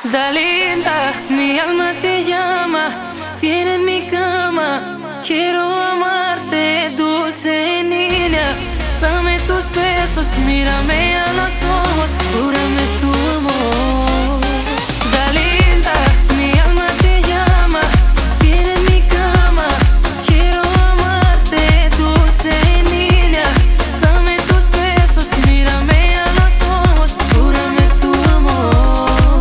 Dalinda, mi alma te llama, viene en mi cama. Quiero amarte, dulce niña. Dame tus besos, mírame a los ojos, júrame tu amor. Dalinda, mi alma te llama, viene en mi cama. Quiero amarte, dulce niña. Dame tus besos, mírame a los ojos, júrame tu amor.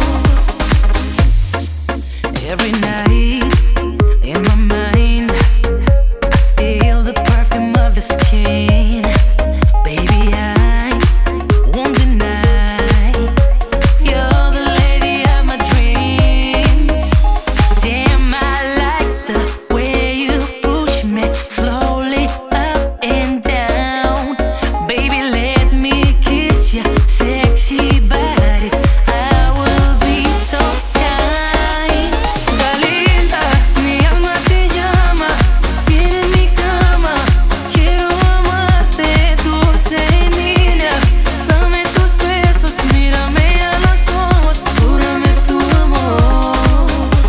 Every night in my mind, I feel the perfume of your skin. Baby, I won't deny, you're the lady of my dreams. Damn, I like the way you push me slowly up and down. Baby, let me kiss your sexy body, I will be so kind. Dalinda, mi alma te llama, viene en mi cama. Quiero amarte, dulce niña. Dame tus besos, mírame a los ojos, júrame tu amor.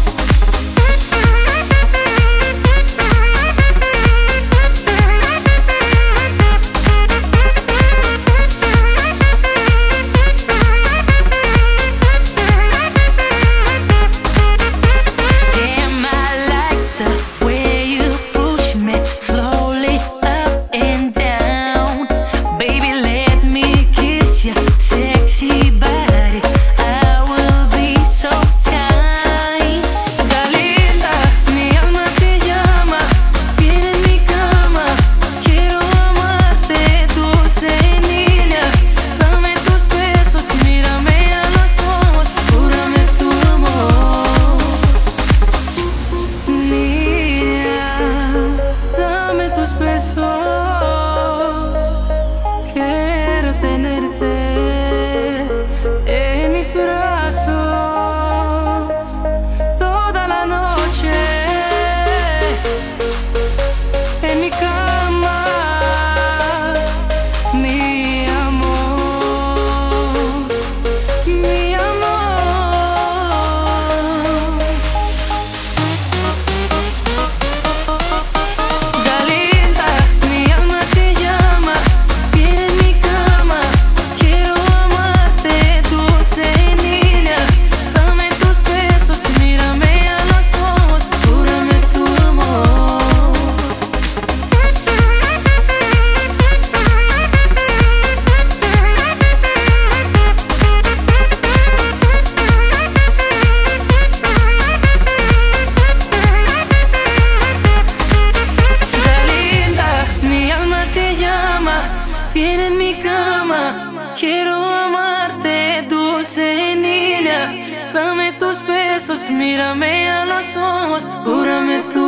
Damn, I like the way you push me slowly up and down. Baby, let me kiss your sexy body, I will be so kind. Dalinda, mi alma te llama, viene en mi cama. Quiero amarte, dulce niña. Dame tus besos, mírame a los ojos, júrame tu amor. Niña, dame tus besos, quiero tenerte en mis brazos toda la noche, en mi cama, mi amor, mi amor. Dalinda, mi alma te llama, viene en mi cama. Quiero amarte, dulce niña. Dame tus besos, mírame a los ojos, júrame tu amor. Dalinda, mi alma te llama, viene en mi cama. Quiero amarte, dulce niña. Dame tus besos, mírame a los ojos, júrame tu